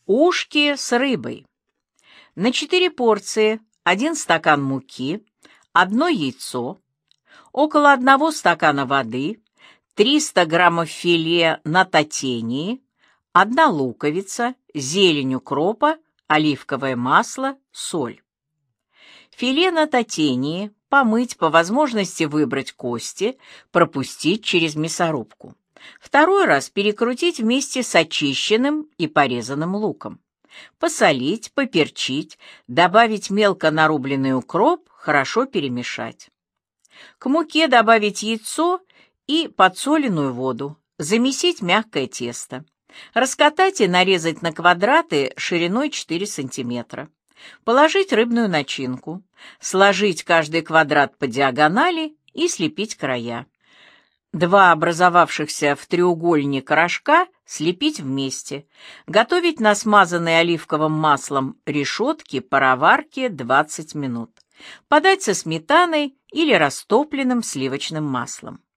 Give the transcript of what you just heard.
Ушки с рыбой. На 4 порции 1 стакан муки, 1 яйцо, около 1 стакана воды, 300 граммов филе на татении, 1 луковица, зелень укропа, оливковое масло, соль. Филе на татении помыть, по возможности выбрать кости, пропустить через мясорубку. Второй раз перекрутить вместе с очищенным и порезанным луком. Посолить, поперчить, добавить мелко нарубленный укроп, хорошо перемешать. К муке добавить яйцо и подсоленную воду, замесить мягкое тесто. Раскатать и нарезать на квадраты шириной 4 см. Положить рыбную начинку, сложить каждый квадрат по диагонали и слепить края. 2 образовавшихся в треугольник рожка слепить вместе. Готовить на смазанной оливковым маслом решетке пароварке 20 минут. Подать со сметаной или растопленным сливочным маслом.